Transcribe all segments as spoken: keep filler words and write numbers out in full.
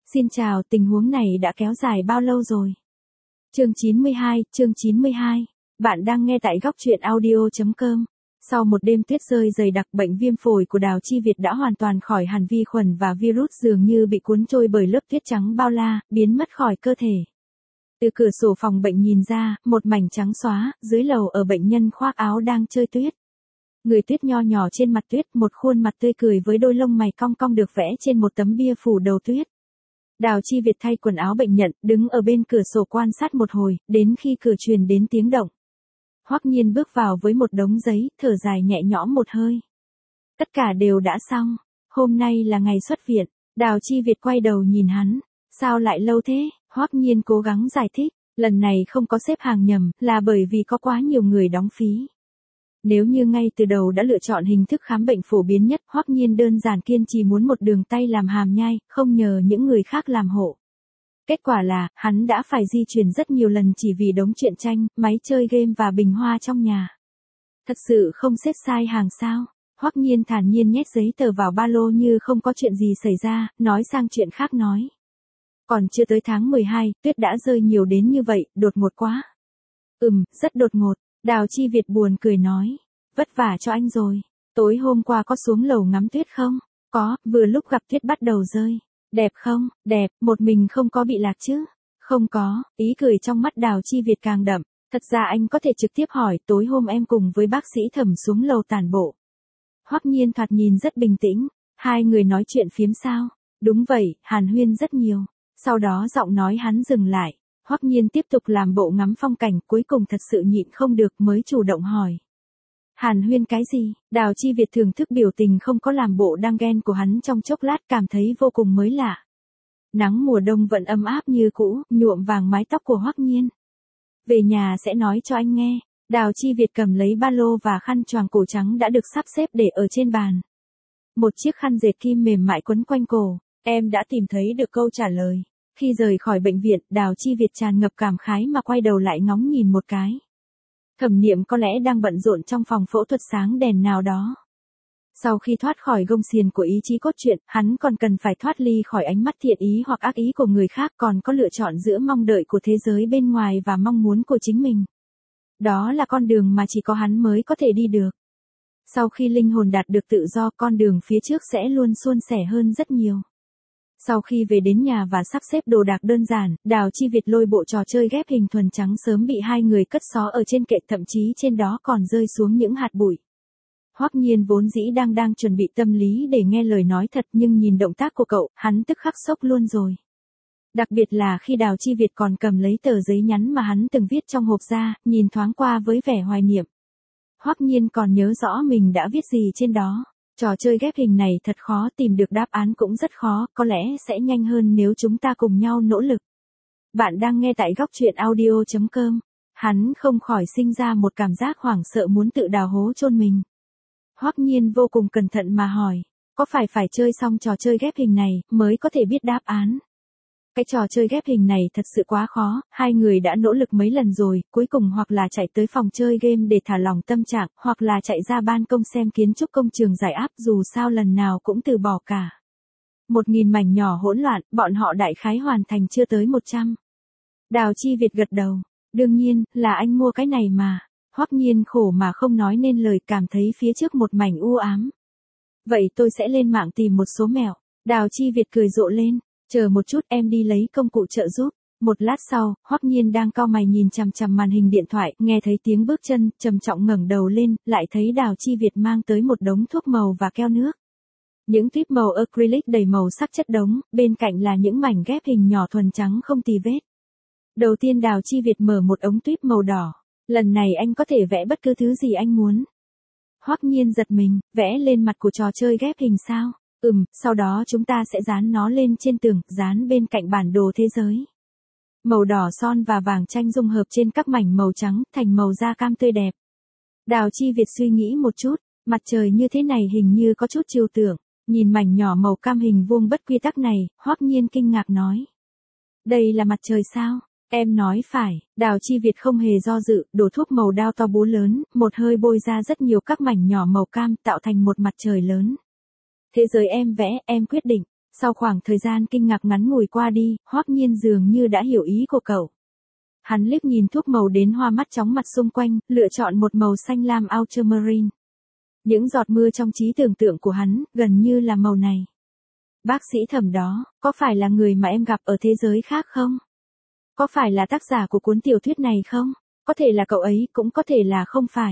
Xin chào, tình huống này đã kéo dài bao lâu rồi? Chương chín mươi hai, chương chín mươi hai. Bạn đang nghe tại góc truyện audio chấm com. Sau một đêm tuyết rơi dày đặc, bệnh viêm phổi của Đào Chi Việt đã hoàn toàn khỏi hẳn, vi khuẩn và virus dường như bị cuốn trôi bởi lớp tuyết trắng bao la, biến mất khỏi cơ thể. Từ cửa sổ phòng bệnh nhìn ra, một mảnh trắng xóa, dưới lầu ở bệnh nhân khoác áo đang chơi tuyết. Người tuyết nho nhỏ trên mặt tuyết, một khuôn mặt tươi cười với đôi lông mày cong cong được vẽ trên một tấm bia phủ đầu tuyết. Đào Chi Việt thay quần áo bệnh nhân, đứng ở bên cửa sổ quan sát một hồi, đến khi cửa truyền đến tiếng động. Hoắc Nhiên bước vào với một đống giấy, thở dài nhẹ nhõm một hơi. Tất cả đều đã xong, hôm nay là ngày xuất viện. Đào Chi Việt quay đầu nhìn hắn, sao lại lâu thế? Hoắc Nhiên cố gắng giải thích, lần này không có xếp hàng nhầm, là bởi vì có quá nhiều người đóng phí. Nếu như ngay từ đầu đã lựa chọn hình thức khám bệnh phổ biến nhất, Hoắc Nhiên đơn giản kiên trì muốn một đường tay làm hàm nhai, không nhờ những người khác làm hộ. Kết quả là, hắn đã phải di chuyển rất nhiều lần chỉ vì đống truyện tranh, máy chơi game và bình hoa trong nhà. Thật sự không xếp sai hàng sao? Hoắc Nhiên thản nhiên nhét giấy tờ vào ba lô như không có chuyện gì xảy ra, nói sang chuyện khác nói. Còn chưa tới tháng mười hai, tuyết đã rơi nhiều đến như vậy, đột ngột quá. Ừm, rất đột ngột. Đào Chi Việt buồn cười nói, vất vả cho anh rồi, tối hôm qua có xuống lầu ngắm tuyết không? Có, vừa lúc gặp tuyết bắt đầu rơi. Đẹp không? Đẹp, một mình không có bị lạc chứ? Không có, ý cười trong mắt Đào Chi Việt càng đậm, thật ra anh có thể trực tiếp hỏi, tối hôm em cùng với bác sĩ Thẩm xuống lầu tản bộ. Hoắc Nhiên thoạt nhìn rất bình tĩnh, hai người nói chuyện phiếm sao? Đúng vậy, hàn huyên rất nhiều, sau đó giọng nói hắn dừng lại. Hoắc Nhiên tiếp tục làm bộ ngắm phong cảnh, cuối cùng thật sự nhịn không được mới chủ động hỏi. Hàn huyên cái gì? Đào Chi Việt thưởng thức biểu tình không có làm bộ đang ghen của hắn trong chốc lát, cảm thấy vô cùng mới lạ. Nắng mùa đông vẫn ấm áp như cũ, nhuộm vàng mái tóc của Hoắc Nhiên. Về nhà sẽ nói cho anh nghe. Đào Chi Việt cầm lấy ba lô và khăn choàng cổ trắng đã được sắp xếp để ở trên bàn. Một chiếc khăn dệt kim mềm mại quấn quanh cổ. Em đã tìm thấy được câu trả lời. Khi rời khỏi bệnh viện, Đào Chi Việt tràn ngập cảm khái mà quay đầu lại ngóng nhìn một cái. Thẩm Niệm có lẽ đang bận rộn trong phòng phẫu thuật sáng đèn nào đó. Sau khi thoát khỏi gông xiềng của ý chí cốt truyện, hắn còn cần phải thoát ly khỏi ánh mắt thiện ý hoặc ác ý của người khác, còn có lựa chọn giữa mong đợi của thế giới bên ngoài và mong muốn của chính mình. Đó là con đường mà chỉ có hắn mới có thể đi được. Sau khi linh hồn đạt được tự do, con đường phía trước sẽ luôn suôn sẻ hơn rất nhiều. Sau khi về đến nhà và sắp xếp đồ đạc đơn giản, Đào Chi Việt lôi bộ trò chơi ghép hình thuần trắng sớm bị hai người cất xó ở trên kệ, thậm chí trên đó còn rơi xuống những hạt bụi. Hoắc Nhiên vốn dĩ đang đang chuẩn bị tâm lý để nghe lời nói thật, nhưng nhìn động tác của cậu, hắn tức khắc sốc luôn rồi. Đặc biệt là khi Đào Chi Việt còn cầm lấy tờ giấy nhắn mà hắn từng viết trong hộp ra, nhìn thoáng qua với vẻ hoài niệm. Hoắc Nhiên còn nhớ rõ mình đã viết gì trên đó. Trò chơi ghép hình này thật khó, tìm được đáp án cũng rất khó, có lẽ sẽ nhanh hơn nếu chúng ta cùng nhau nỗ lực. Bạn đang nghe tại góc truyện audio chấm com. Hắn không khỏi sinh ra một cảm giác hoảng sợ muốn tự đào hố chôn mình. Hoắc Nhiên vô cùng cẩn thận mà hỏi, có phải phải chơi xong trò chơi ghép hình này mới có thể biết đáp án? Cái trò chơi ghép hình này thật sự quá khó, hai người đã nỗ lực mấy lần rồi, cuối cùng hoặc là chạy tới phòng chơi game để thả lỏng tâm trạng, hoặc là chạy ra ban công xem kiến trúc công trường giải áp, dù sao lần nào cũng từ bỏ cả. Một nghìn mảnh nhỏ hỗn loạn, bọn họ đại khái hoàn thành chưa tới một trăm. Đào Chi Việt gật đầu, đương nhiên, là anh mua cái này mà. Hoắc Nhiên khổ mà không nói nên lời, cảm thấy phía trước một mảnh u ám. Vậy tôi sẽ lên mạng tìm một số mẹo. Đào Chi Việt cười rộ lên. Chờ một chút, em đi lấy công cụ trợ giúp. Một lát sau, Hoắc Nhiên đang cau mày nhìn chằm chằm màn hình điện thoại, nghe thấy tiếng bước chân, trầm trọng ngẩng đầu lên, lại thấy Đào Chi Việt mang tới một đống thuốc màu và keo nước. Những tuyếp màu acrylic đầy màu sắc chất đống, bên cạnh là những mảnh ghép hình nhỏ thuần trắng không tì vết. Đầu tiên Đào Chi Việt mở một ống tuyếp màu đỏ. Lần này anh có thể vẽ bất cứ thứ gì anh muốn. Hoắc Nhiên giật mình, vẽ lên mặt của trò chơi ghép hình sao? Ừm, sau đó chúng ta sẽ dán nó lên trên tường, dán bên cạnh bản đồ thế giới. Màu đỏ son và vàng chanh dung hợp trên các mảnh màu trắng, thành màu da cam tươi đẹp. Đào Chi Việt suy nghĩ một chút, mặt trời như thế này hình như có chút trừu tượng, nhìn mảnh nhỏ màu cam hình vuông bất quy tắc này, Hoắc Nhiên kinh ngạc nói. Đây là mặt trời sao? Em nói phải, Đào Chi Việt không hề do dự, đổ thuốc màu đao to búa lớn, một hơi bôi ra rất nhiều các mảnh nhỏ màu cam tạo thành một mặt trời lớn. Thế giới em vẽ, em quyết định. Sau khoảng thời gian kinh ngạc ngắn ngủi qua đi, Hoắc Nhiên dường như đã hiểu ý của cậu. Hắn liếc nhìn thuốc màu đến hoa mắt chóng mặt xung quanh, lựa chọn một màu xanh lam ultramarine. Những giọt mưa trong trí tưởng tượng của hắn, gần như là màu này. Bác sĩ Thẩm đó, có phải là người mà em gặp ở thế giới khác không? Có phải là tác giả của cuốn tiểu thuyết này không? Có thể là cậu ấy, cũng có thể là không phải.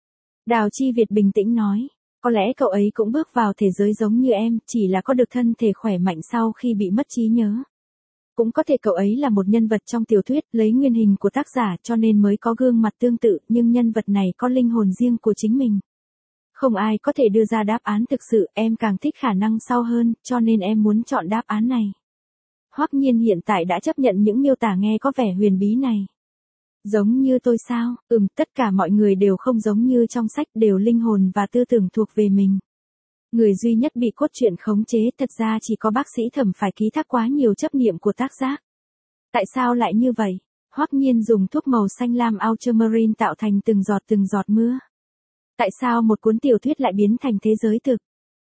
Đào Chi Việt bình tĩnh nói, có lẽ cậu ấy cũng bước vào thế giới giống như em, chỉ là có được thân thể khỏe mạnh sau khi bị mất trí nhớ. Cũng có thể cậu ấy là một nhân vật trong tiểu thuyết, lấy nguyên hình của tác giả cho nên mới có gương mặt tương tự, nhưng nhân vật này có linh hồn riêng của chính mình. Không ai có thể đưa ra đáp án thực sự, em càng thích khả năng sau hơn, cho nên em muốn chọn đáp án này. Hoắc Nhiên hiện tại đã chấp nhận những miêu tả nghe có vẻ huyền bí này. Giống như tôi sao? Ừm, tất cả mọi người đều không giống như trong sách, đều linh hồn và tư tưởng thuộc về mình. Người duy nhất bị cốt truyện khống chế thật ra chỉ có bác sĩ Thẩm phải ký thác quá nhiều chấp niệm của tác giác. Tại sao lại như vậy? Hoắc Nhiên dùng thuốc màu xanh lam ultramarine tạo thành từng giọt từng giọt mưa. Tại sao một cuốn tiểu thuyết lại biến thành thế giới thực?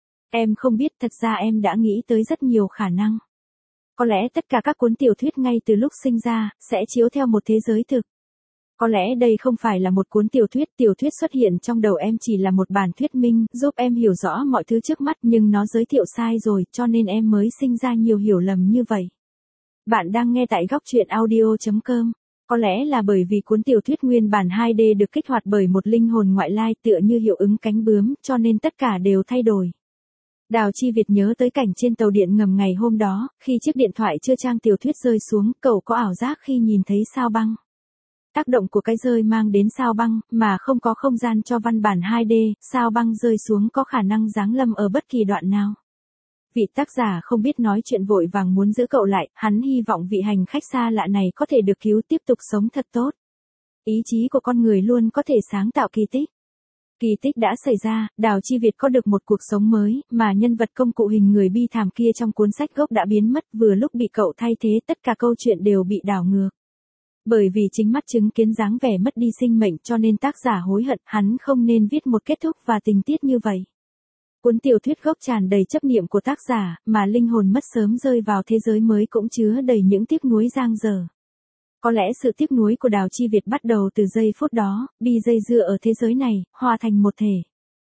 Em không biết, thật ra em đã nghĩ tới rất nhiều khả năng. Có lẽ tất cả các cuốn tiểu thuyết ngay từ lúc sinh ra, sẽ chiếu theo một thế giới thực. Có lẽ đây không phải là một cuốn tiểu thuyết, tiểu thuyết xuất hiện trong đầu em chỉ là một bản thuyết minh, giúp em hiểu rõ mọi thứ trước mắt, nhưng nó giới thiệu sai rồi, cho nên em mới sinh ra nhiều hiểu lầm như vậy. Bạn đang nghe tại góc truyện audio chấm com. Có lẽ là bởi vì cuốn tiểu thuyết nguyên bản hai D được kích hoạt bởi một linh hồn ngoại lai tựa như hiệu ứng cánh bướm, cho nên tất cả đều thay đổi. Đào Chi Việt nhớ tới cảnh trên tàu điện ngầm ngày hôm đó, khi chiếc điện thoại chưa trang tiểu thuyết rơi xuống, cậu có ảo giác khi nhìn thấy sao băng. Tác động của cái rơi mang đến sao băng, mà không có không gian cho văn bản hai D, sao băng rơi xuống có khả năng giáng lâm ở bất kỳ đoạn nào. Vị tác giả không biết nói chuyện vội vàng muốn giữ cậu lại, hắn hy vọng vị hành khách xa lạ này có thể được cứu tiếp tục sống thật tốt. Ý chí của con người luôn có thể sáng tạo kỳ tích. Kỳ tích đã xảy ra, Đào Chi Việt có được một cuộc sống mới, mà nhân vật công cụ hình người bi thảm kia trong cuốn sách gốc đã biến mất, vừa lúc bị cậu thay thế, tất cả câu chuyện đều bị đảo ngược. Bởi vì chính mắt chứng kiến dáng vẻ mất đi sinh mệnh cho nên tác giả hối hận, hắn không nên viết một kết thúc và tình tiết như vậy. Cuốn tiểu thuyết gốc tràn đầy chấp niệm của tác giả, mà linh hồn mất sớm rơi vào thế giới mới cũng chứa đầy những tiếc nuối dang dở. Có lẽ sự tiếc nuối của Đào Chi Việt bắt đầu từ giây phút đó, Bi dây dưa ở thế giới này, hòa thành một thể.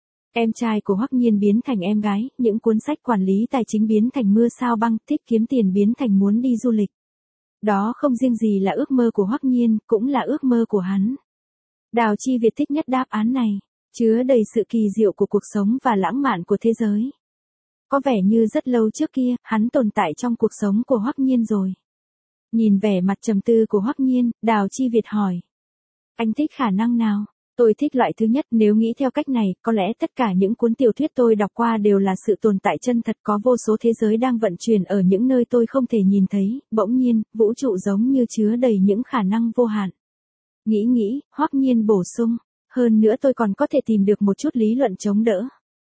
Em trai của Hoắc Nhiên biến thành em gái, những cuốn sách quản lý tài chính biến thành mưa sao băng, thích kiếm tiền biến thành muốn đi du lịch. Đó không riêng gì là ước mơ của Hoắc Nhiên, cũng là ước mơ của hắn. Đào Chi Việt thích nhất đáp án này, chứa đầy sự kỳ diệu của cuộc sống và lãng mạn của thế giới. Có vẻ như rất lâu trước kia, hắn tồn tại trong cuộc sống của Hoắc Nhiên rồi. Nhìn vẻ mặt trầm tư của Hoắc Nhiên, Đào Chi Việt hỏi. Anh thích khả năng nào? Tôi thích loại thứ nhất, nếu nghĩ theo cách này, có lẽ tất cả những cuốn tiểu thuyết tôi đọc qua đều là sự tồn tại chân thật, có vô số thế giới đang vận chuyển ở những nơi tôi không thể nhìn thấy, bỗng nhiên, vũ trụ giống như chứa đầy những khả năng vô hạn. Nghĩ nghĩ, Hoắc Nhiên bổ sung, hơn nữa tôi còn có thể tìm được một chút lý luận chống đỡ.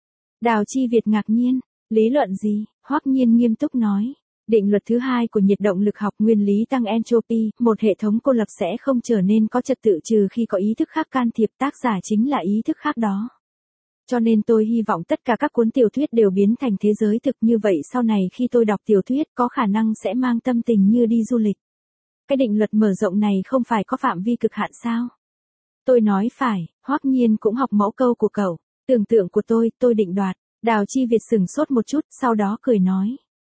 Đào Chi Việt ngạc nhiên, lý luận gì? Hoắc Nhiên nghiêm túc nói. Định luật thứ hai của nhiệt động lực học, nguyên lý tăng entropy, một hệ thống cô lập sẽ không trở nên có trật tự trừ khi có ý thức khác can thiệp, tác giả chính là ý thức khác đó. Cho nên tôi hy vọng tất cả các cuốn tiểu thuyết đều biến thành thế giới thực, như vậy sau này khi tôi đọc tiểu thuyết có khả năng sẽ mang tâm tình như đi du lịch. Cái định luật mở rộng này không phải có phạm vi cực hạn sao? Tôi nói phải, Hoắc Nhiên cũng học mẫu câu của cậu, tưởng tượng của tôi, tôi định đoạt. Đào Chi Việt sửng sốt một chút, sau đó cười nói.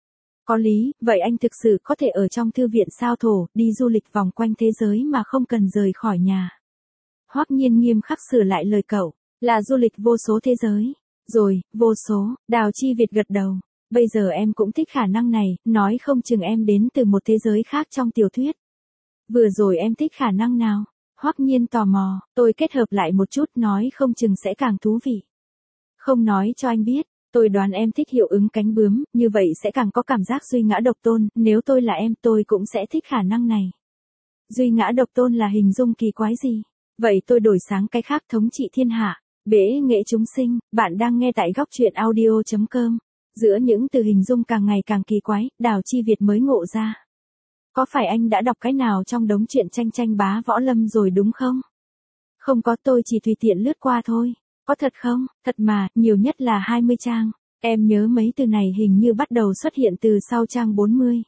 Có lý, vậy anh thực sự có thể ở trong thư viện sao thổ, đi du lịch vòng quanh thế giới mà không cần rời khỏi nhà. Hoắc Nhiên nghiêm khắc sửa lại lời cậu, là du lịch vô số thế giới. Rồi, vô số, Đào Chi Việt gật đầu. Bây giờ em cũng thích khả năng này, nói không chừng em đến từ một thế giới khác trong tiểu thuyết. Vừa rồi em thích khả năng nào? Hoắc Nhiên tò mò, tôi kết hợp lại một chút, nói không chừng sẽ càng thú vị. Không nói cho anh biết. Tôi đoán em thích hiệu ứng cánh bướm, như vậy sẽ càng có cảm giác duy ngã độc tôn, nếu tôi là em tôi cũng sẽ thích khả năng này. Duy ngã độc tôn là hình dung kỳ quái gì? Vậy tôi đổi sáng cái khác, thống trị thiên hạ, bế nghệ chúng sinh, bạn đang nghe tại góc truyện audio chấm com. Giữa những từ hình dung càng ngày càng kỳ quái, Đào Chi Việt mới ngộ ra. Có phải anh đã đọc cái nào trong đống truyện tranh tranh bá võ lâm rồi đúng không? Không có, tôi chỉ tùy tiện lướt qua thôi. Có thật không? Thật mà, nhiều nhất là hai mươi trang. Em nhớ mấy từ này hình như bắt đầu xuất hiện từ sau trang bốn mươi.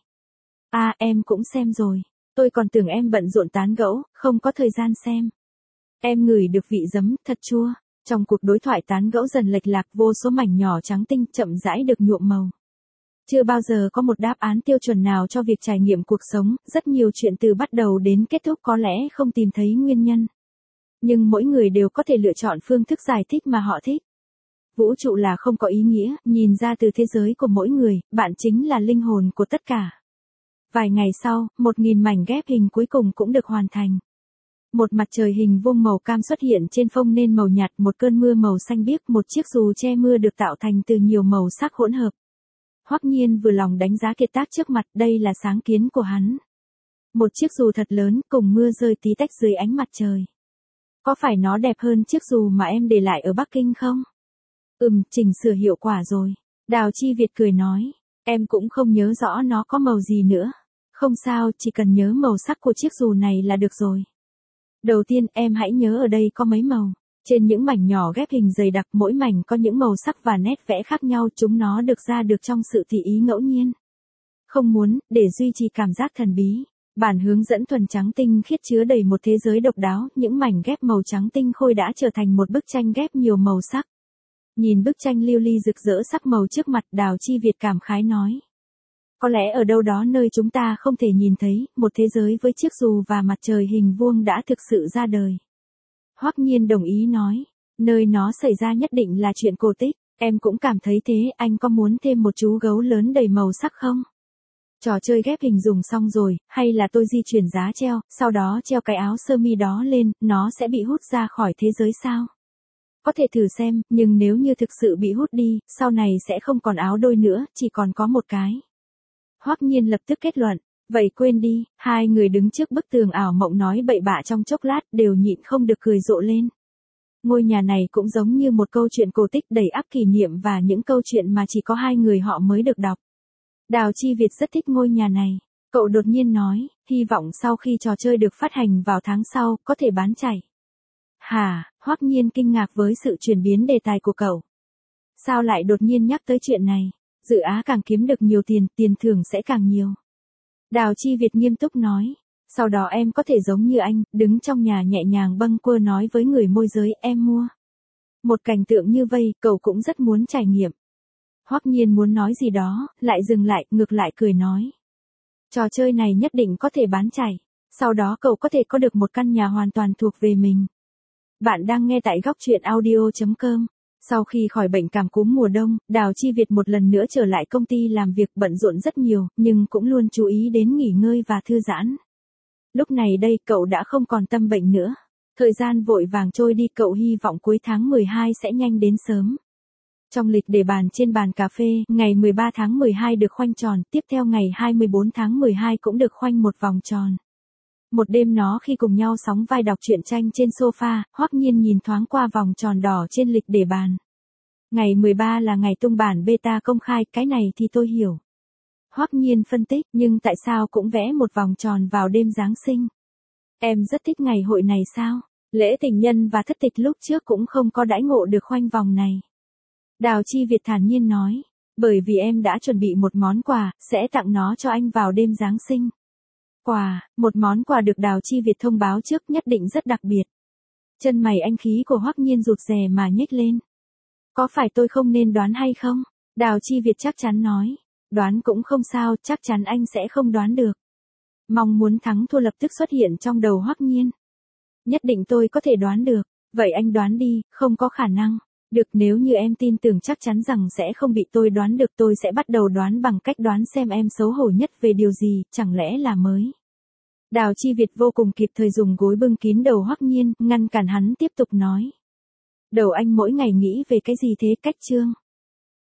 À, em cũng xem rồi. Tôi còn tưởng em bận rộn tán gẫu, không có thời gian xem. Em ngửi được vị giấm, thật chua. Trong cuộc đối thoại tán gẫu dần lệch lạc, vô số mảnh nhỏ trắng tinh chậm rãi được nhuộm màu. Chưa bao giờ có một đáp án tiêu chuẩn nào cho việc trải nghiệm cuộc sống, rất nhiều chuyện từ bắt đầu đến kết thúc có lẽ không tìm thấy nguyên nhân. Nhưng mỗi người đều có thể lựa chọn phương thức giải thích mà họ thích. Vũ trụ là không có ý nghĩa, nhìn ra từ thế giới của mỗi người, bạn chính là linh hồn của tất cả. Vài ngày sau, một nghìn mảnh ghép hình cuối cùng cũng được hoàn thành. Một mặt trời hình vuông màu cam xuất hiện trên phông nền màu nhạt, một cơn mưa màu xanh biếc, một chiếc dù che mưa được tạo thành từ nhiều màu sắc hỗn hợp. Hoắc Nhiên vừa lòng đánh giá kiệt tác trước mặt, đây là sáng kiến của hắn. Một chiếc dù thật lớn, cùng mưa rơi tí tách dưới ánh mặt trời. Có phải nó đẹp hơn chiếc dù mà em để lại ở Bắc Kinh không? Ừm, chỉnh sửa hiệu quả rồi. Đào Chi Việt cười nói, em cũng không nhớ rõ nó có màu gì nữa. Không sao, chỉ cần nhớ màu sắc của chiếc dù này là được rồi. Đầu tiên, em hãy nhớ ở đây có mấy màu. Trên những mảnh nhỏ ghép hình dày đặc, mỗi mảnh có những màu sắc và nét vẽ khác nhau, chúng nó được ra được trong sự tùy ý ngẫu nhiên. Không muốn, để duy trì cảm giác thần bí. Bản hướng dẫn thuần trắng tinh khiết chứa đầy một thế giới độc đáo, những mảnh ghép màu trắng tinh khôi đã trở thành một bức tranh ghép nhiều màu sắc. Nhìn bức tranh lưu ly rực rỡ sắc màu trước mặt, Đào Chi Việt cảm khái nói. Có lẽ ở đâu đó nơi chúng ta không thể nhìn thấy, một thế giới với chiếc dù và mặt trời hình vuông đã thực sự ra đời. Hoắc Nhiên đồng ý nói, nơi nó xảy ra nhất định là chuyện cổ tích, em cũng cảm thấy thế, anh có muốn thêm một chú gấu lớn đầy màu sắc không? Trò chơi ghép hình dùng xong rồi, hay là tôi di chuyển giá treo, sau đó treo cái áo sơ mi đó lên, nó sẽ bị hút ra khỏi thế giới sao? Có thể thử xem, nhưng nếu như thực sự bị hút đi, sau này sẽ không còn áo đôi nữa, chỉ còn có một cái. Hoắc Nhiên lập tức kết luận, vậy quên đi, hai người đứng trước bức tường ảo mộng nói bậy bạ trong chốc lát đều nhịn không được cười rộ lên. Ngôi nhà này cũng giống như một câu chuyện cổ tích đầy ắp kỷ niệm và những câu chuyện mà chỉ có hai người họ mới được đọc. Đào Chi Việt rất thích ngôi nhà này. Cậu đột nhiên nói, hy vọng sau khi trò chơi được phát hành vào tháng sau, có thể bán chạy. Hả, Hoắc Nhiên kinh ngạc với sự chuyển biến đề tài của cậu. Sao lại đột nhiên nhắc tới chuyện này? Dự án càng kiếm được nhiều tiền, tiền thưởng sẽ càng nhiều. Đào Chi Việt nghiêm túc nói. Sau đó em có thể giống như anh, đứng trong nhà nhẹ nhàng bâng quơ nói với người môi giới em mua. Một cảnh tượng như vây, cậu cũng rất muốn trải nghiệm. Hoắc Nhiên muốn nói gì đó, lại dừng lại, ngược lại cười nói. Trò chơi này nhất định có thể bán chạy. Sau đó cậu có thể có được một căn nhà hoàn toàn thuộc về mình. Bạn đang nghe tại góc truyện audio chấm com. Sau khi khỏi bệnh cảm cúm mùa đông, Đào Chi Việt một lần nữa trở lại công ty làm việc bận rộn rất nhiều, nhưng cũng luôn chú ý đến nghỉ ngơi và thư giãn. Lúc này đây cậu đã không còn tâm bệnh nữa. Thời gian vội vàng trôi đi, cậu hy vọng cuối tháng mười hai sẽ nhanh đến sớm. Trong lịch để bàn trên bàn cà phê, ngày mười ba tháng mười hai được khoanh tròn, tiếp theo ngày hai mươi bốn tháng mười hai cũng được khoanh một vòng tròn. Một đêm nó khi cùng nhau sóng vai đọc truyện tranh trên sofa, Hoắc Nhiên nhìn thoáng qua vòng tròn đỏ trên lịch để bàn. Ngày mười ba là ngày tung bản beta công khai, cái này thì tôi hiểu. Hoắc Nhiên phân tích, nhưng tại sao cũng vẽ một vòng tròn vào đêm Giáng sinh? Em rất thích ngày hội này sao? Lễ tình nhân và thất tịch lúc trước cũng không có đãi ngộ được khoanh vòng này. Đào Chi Việt thản nhiên nói, bởi vì em đã chuẩn bị một món quà, sẽ tặng nó cho anh vào đêm Giáng sinh. Quà, một món quà được Đào Chi Việt thông báo trước nhất định rất đặc biệt. Chân mày anh khí của Hoắc Nhiên rụt rè mà nhếch lên. Có phải tôi không nên đoán hay không? Đào Chi Việt chắc chắn nói, đoán cũng không sao, chắc chắn anh sẽ không đoán được. Mong muốn thắng thua lập tức xuất hiện trong đầu Hoắc Nhiên. Nhất định tôi có thể đoán được, vậy anh đoán đi, không có khả năng. Được, nếu như em tin tưởng chắc chắn rằng sẽ không bị tôi đoán được, tôi sẽ bắt đầu đoán bằng cách đoán xem em xấu hổ nhất về điều gì, chẳng lẽ là mới. Đào Chi Việt vô cùng kịp thời dùng gối bưng kín đầu Hoắc Nhiên, ngăn cản hắn tiếp tục nói. Đầu anh mỗi ngày nghĩ về cái gì thế, cách chương?